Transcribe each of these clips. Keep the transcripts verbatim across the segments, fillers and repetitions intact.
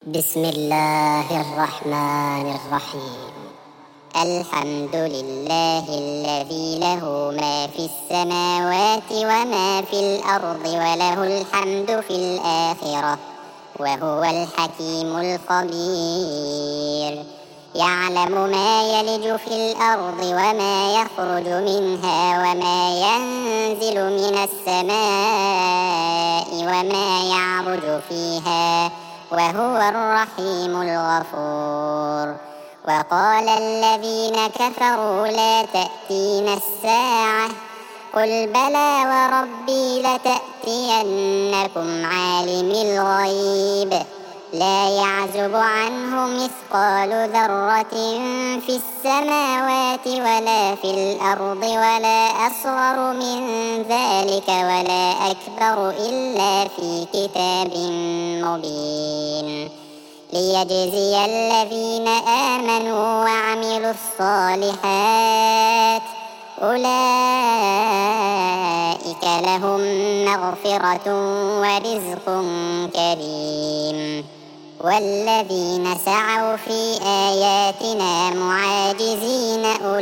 بسم الله الرحمن الرحيم. الحمد لله الذي له ما في السماوات وما في الأرض وله الحمد في الآخرة وهو الحكيم الخبير. يعلم ما يلج في الأرض وما يخرج منها وما ينزل من السماء وما يعرج فيها وهو الرحيم الغفور. وقال الذين كفروا لا تأتينا الساعة قل بلى وربي لتأتينكم عالم الغيب لا يعزب عنه مثقال ذرة في السماوات ولا في الأرض ولا أصغر من ذلك ولا أكبر إلا في كتاب مبين ليجزي الذين آمنوا وعملوا الصالحات أولئك لهم مغفرة ورزق كريم. والذين سعوا في آياتنا معاجزين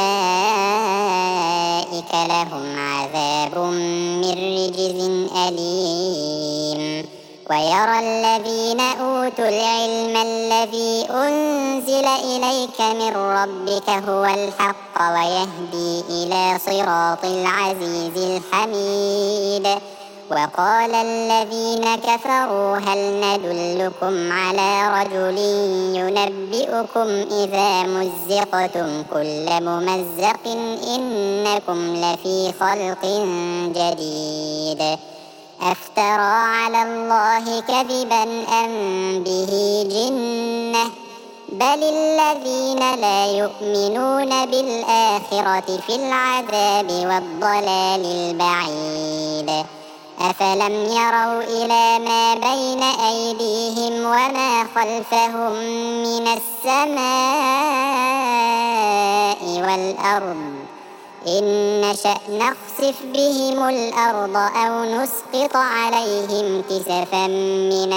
أولئك لهم عذاب من رجز أليم. ويرى الذين أوتوا العلم الذي أنزل إليك من ربك هو الحق ويهدي إلى صراط العزيز الحميد. وقال الذين كفروا هل ندلكم على رجل ينبئكم إذا مزقتم كل ممزق إنكم لفي خلق جديد أفترى على الله كذبا أم به جنة بل الذين لا يؤمنون بالآخرة في العذاب والضلال البعيد. أفلم يروا إلى ما بين أيديهم وما خلفهم من السماء والأرض إن نشأ نخسف بهم الأرض أو نسقط عليهم كسفا من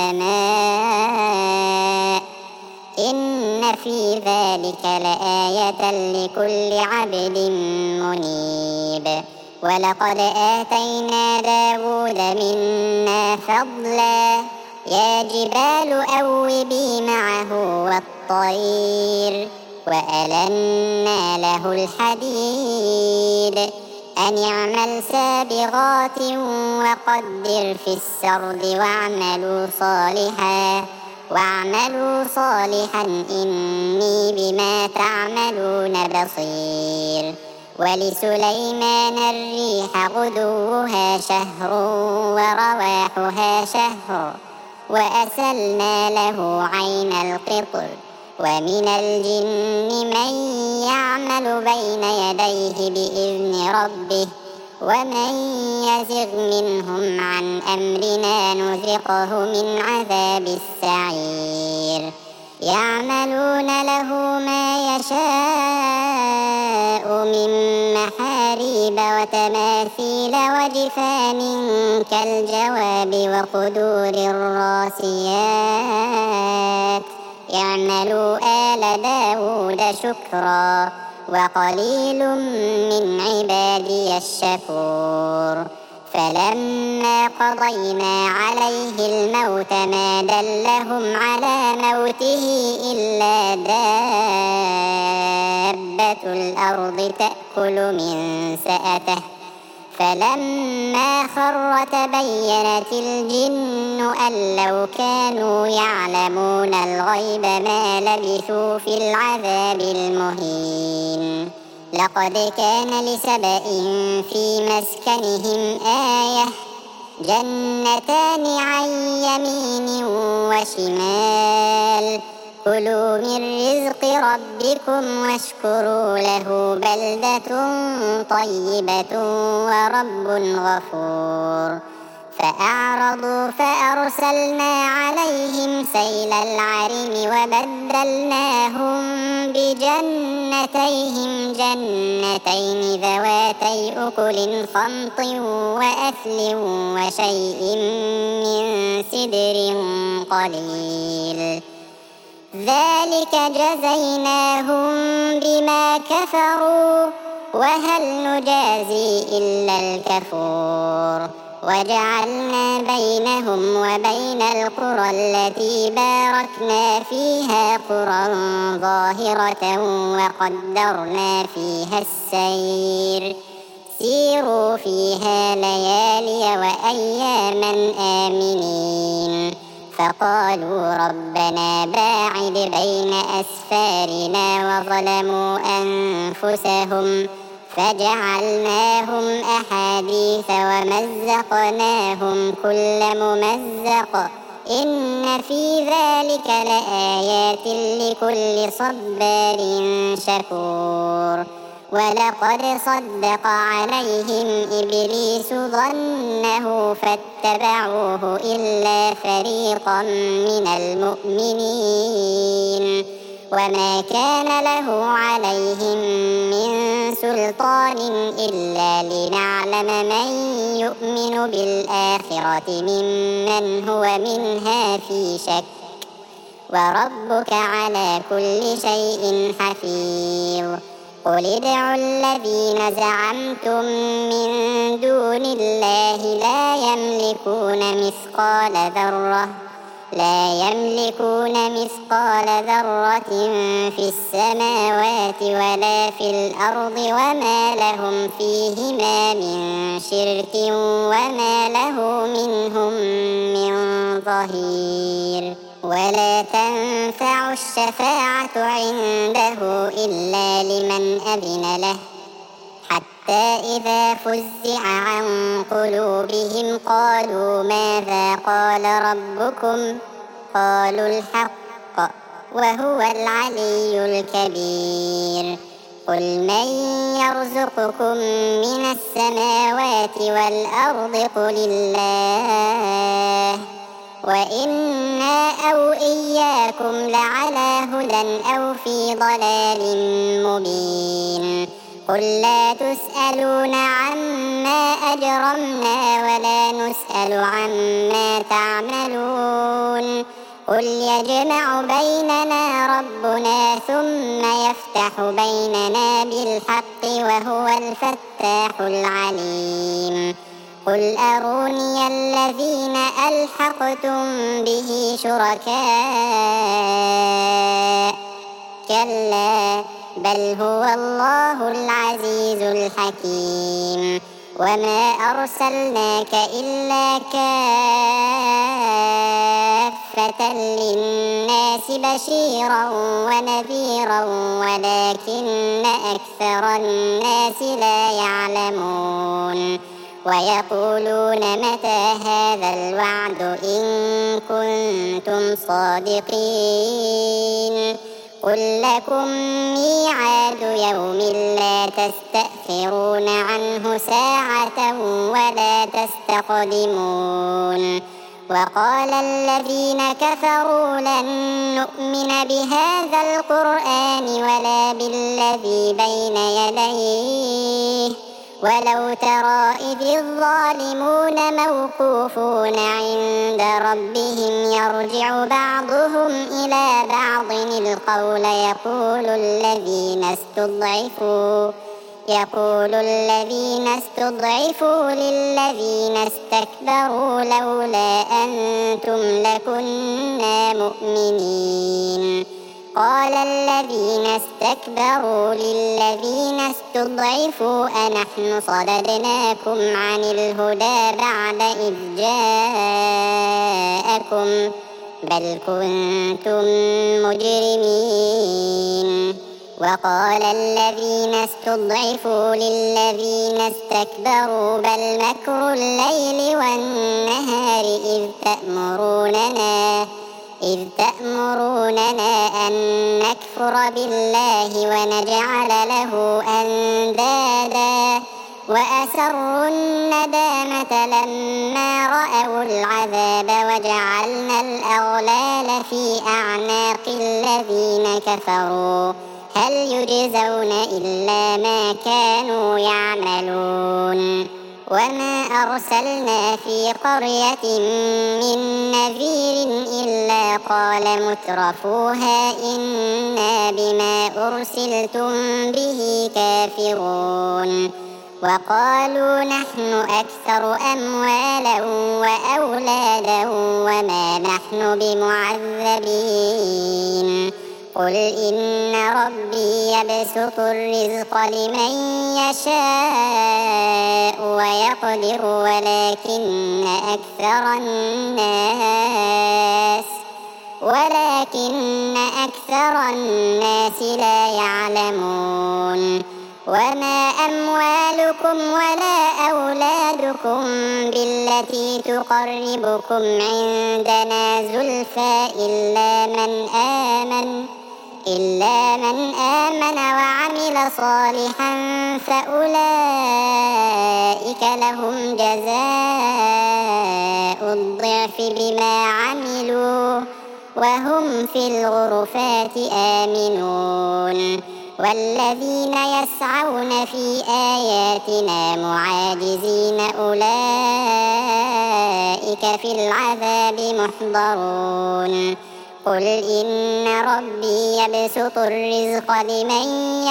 السماء إن في ذلك لآية لكل عبد منيب. ولقد آتينا داود منا فضلا يا جبال أوبي معه والطير وألنا له الحديد أن اعمل سابغات وقدر في السرد واعملوا صالحا واعملوا صالحا إني بما تعملون بصير. ولسليمان الريح غدوها شهر ورواحها شهر وأسلنا له عين القطر. ومن الجن من يعمل بين يديه بإذن ربه ومن يزغ منهم عن أمرنا نذقه من عذاب السعير. يعملون له ما يشاء من محاريب وتماثيل وجفان كالجواب وقدور الراسيات اعملوا آل داود شكرا وقليل من عبادي الشكور. فلما قضينا عليه الموت ما دلهم على موته إلا دابة الأرض تأكل من سأته فلما خر تبينت الجن أن لو كانوا يعلمون الغيب ما لبثوا في العذاب المهين. لقد كان لسبإ في مسكنهم آية جنتان عن يمين وشمال كلوا من رزق ربكم واشكروا له بلدة طيبة ورب غفور. فأعرضوا فأرسلنا عليهم سيل العرم وبدلناهم بجنتيهم جنتين ذواتي أكل خمط وأثل وشيء من سدر قليل ذلك جزيناهم بما كفروا وهل نجازي إلا الكفور وجعلنا بينهم وبين القرى التي باركنا فيها قرى ظاهرة وقدرنا فيها السير سيروا فيها ليالي وأياما آمنين فقالوا ربنا باعد بين أسفارنا وظلموا أنفسهم فجعلناهم أحاديث ومزقناهم كل ممزق إن في ذلك لآيات لكل صبار شكور ولقد صدق عليهم إبليس ظنه فاتبعوه إلا فريقا من المؤمنين وما كان له عليهم من سلطان إلا لنعلم من يؤمن بالآخرة ممن هو منها في شك وربك على كل شيء حفيظ قل ادعوا الذين زعمتم من دون الله لا يملكون مثقال ذرة لا يملكون مثقال ذرة في السماوات ولا في الأرض وما لهم فيهما من شرك وما له منهم من ظهير ولا تنفع الشفاعة عنده إلا لمن أذن له حتى إذا فزع عن قلوبهم قالوا ماذا قال ربكم قالوا الحق وهو العلي الكبير قل من يرزقكم من السماوات والأرض قل الله وإنا أو إياكم لعلى هدى أو في ضلال مبين قل لا تسألون عما أجرمنا ولا نسأل عما تعملون قل يجمع بيننا ربنا ثم يفتح بيننا بالحق وهو الفتاح العليم قل أروني الذين ألحقتم به شركاء كلا بل هو الله العزيز الحكيم وما أرسلناك إلا كافة للناس بشيرا ونذيرا ولكن أكثر الناس لا يعلمون ويقولون متى هذا الوعد إن كنتم صادقين قل لكم ميعاد يوم لا تستأخرون عنه ساعة ولا تستقدمون وقال الذين كفروا لن نؤمن بهذا القرآن ولا بالذي بين يديه ولو ترى إذ الظالمون موقوفون عند ربهم يرجع بعضهم إلى بعض القول يقول الذين استضعفوا يقول الذين استضعفوا للذين استكبروا لولا أنتم لكنا مؤمنين قال الذين استكبروا للذين استضعفوا أنحن صددناكم عن الهدى بعد إذ جاءكم بل كنتم مجرمين وقال الذين استضعفوا للذين استكبروا بل مكر الليل والنهار إذ تأمروننا إذ تأمروننا أن نكفر بالله ونجعل له أندادا وأسروا الندامة لما رأوا العذاب وجعلنا الأغلال في أعناق الذين كفروا هل يجزون إلا ما كانوا يعملون وما أرسلنا في قرية من نذير إلا قال مترفوها إنا بما أرسلتم به كافرون وقالوا نحن أكثر أموالا وأولادا وما نحن بمعذبين قل إن ربي يبسط الرزق لمن يشاء ويقدر ولكن أكثر الناس ولكن أكثر الناس لا يعلمون وما أموالكم ولا أولادكم بالتي تقربكم عندنا زلفى إلا من آمن إلا من آمن وعمل صالحا فأولئك لهم جزاء الضعف بما عملوا وهم في الغرفات آمنون والذين يسعون في آياتنا معاجزين أولئك في العذاب محضرون قل إن ربي يبسط الرزق لمن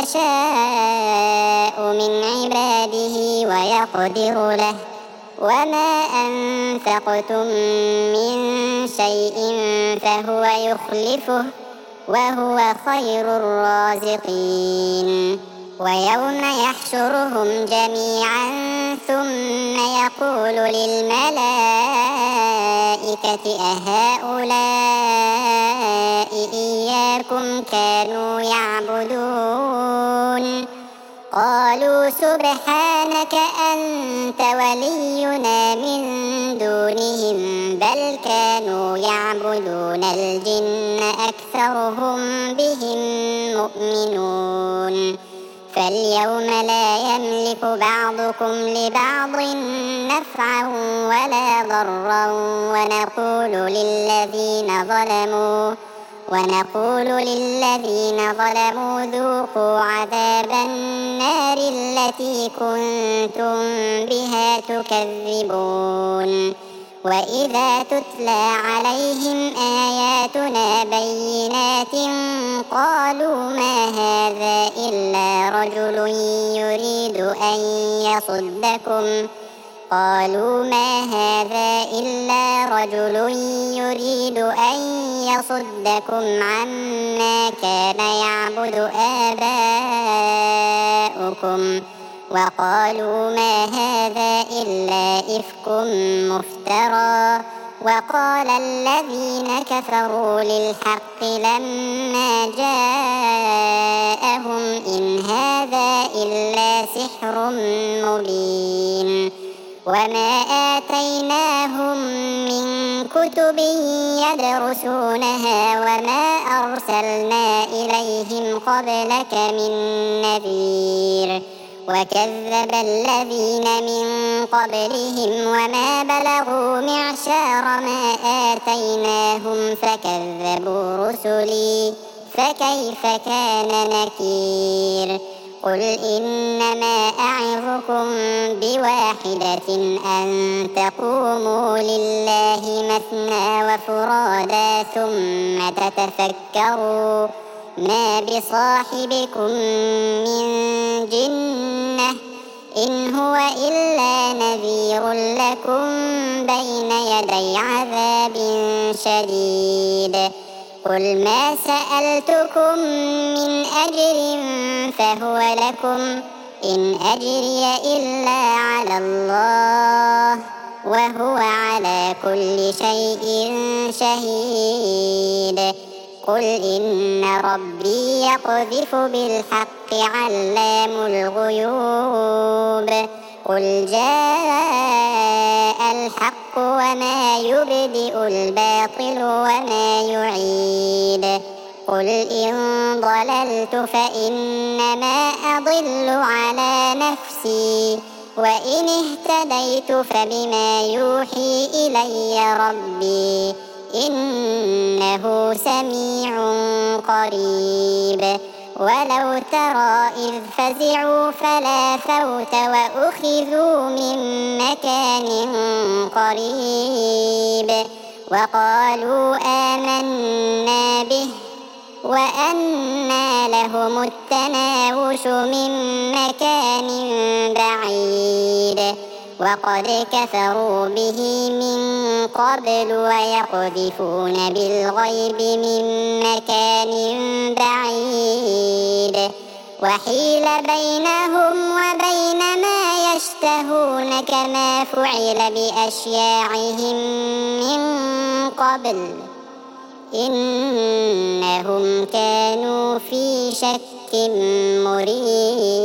يشاء من عباده ويقدر له وما أنفقتم من شيء فهو يخلفه وهو خير الرازقين ويوم يحشرهم جميعا ثم يقول للملائكة أهؤلاء إياكم كانوا يعبدون قالوا سبحانك أنت ولينا من دونهم بل كانوا يعبدون الجن أكثرهم بهم مؤمنون فاليوم لا يملك بعضكم لبعض نفعا ولا ضرا ونقول للذين ظلموا ونقول للذين ظلموا ذوقوا عذاب النار التي كنتم بها تكذبون وإذا تتلى عليهم آياتنا بينات قالوا ما هذا إلا رجل يريد أن يصدكم قالوا ما هذا إلا رجل يريد أن يصدكم عما كان يعبد آباؤكم وقالوا ما هذا إلا إفك مفترى وقال الذين كفروا للحق لما جاءهم إن هذا إلا سحر مبين وما آتيناهم من كتب يدرسونها وما أرسلنا إليهم قبلك من نذير وكذب الذين من قبلهم وما بلغوا معشار ما آتيناهم فكذبوا رسلي فكيف كان نكير قل إنما أعظكم بواحدة أن تقوموا لله مثنى وفرادا ثم تتفكروا ما بصاحبكم من جنة إن هو إلا نذير لكم بين يدي عذاب شديد قل ما سألتكم من أجر فهو لكم إن أجري إلا على الله وهو على كل شيء شهيد قل إن ربي يقذف بالحق علام الغيوب قل جاء الحق وما يبدئ الباطل وما يعيد قل إن ضللت فإنما أضل على نفسي وإن اهتديت فبما يوحي إلي ربي إنه سميع قريب ولو ترى إذ فزعوا فلا فوت وأخذوا من مكان قريب وقالوا آمنا به وأنى لهم التناوش من مكان بعيد وقد كفروا به من قبل ويقذفون بالغيب من مكان بعيد وحيل بينهم وبين ما يشتهون كما فعل بأشياعهم من قبل إنهم كانوا في شك مريب.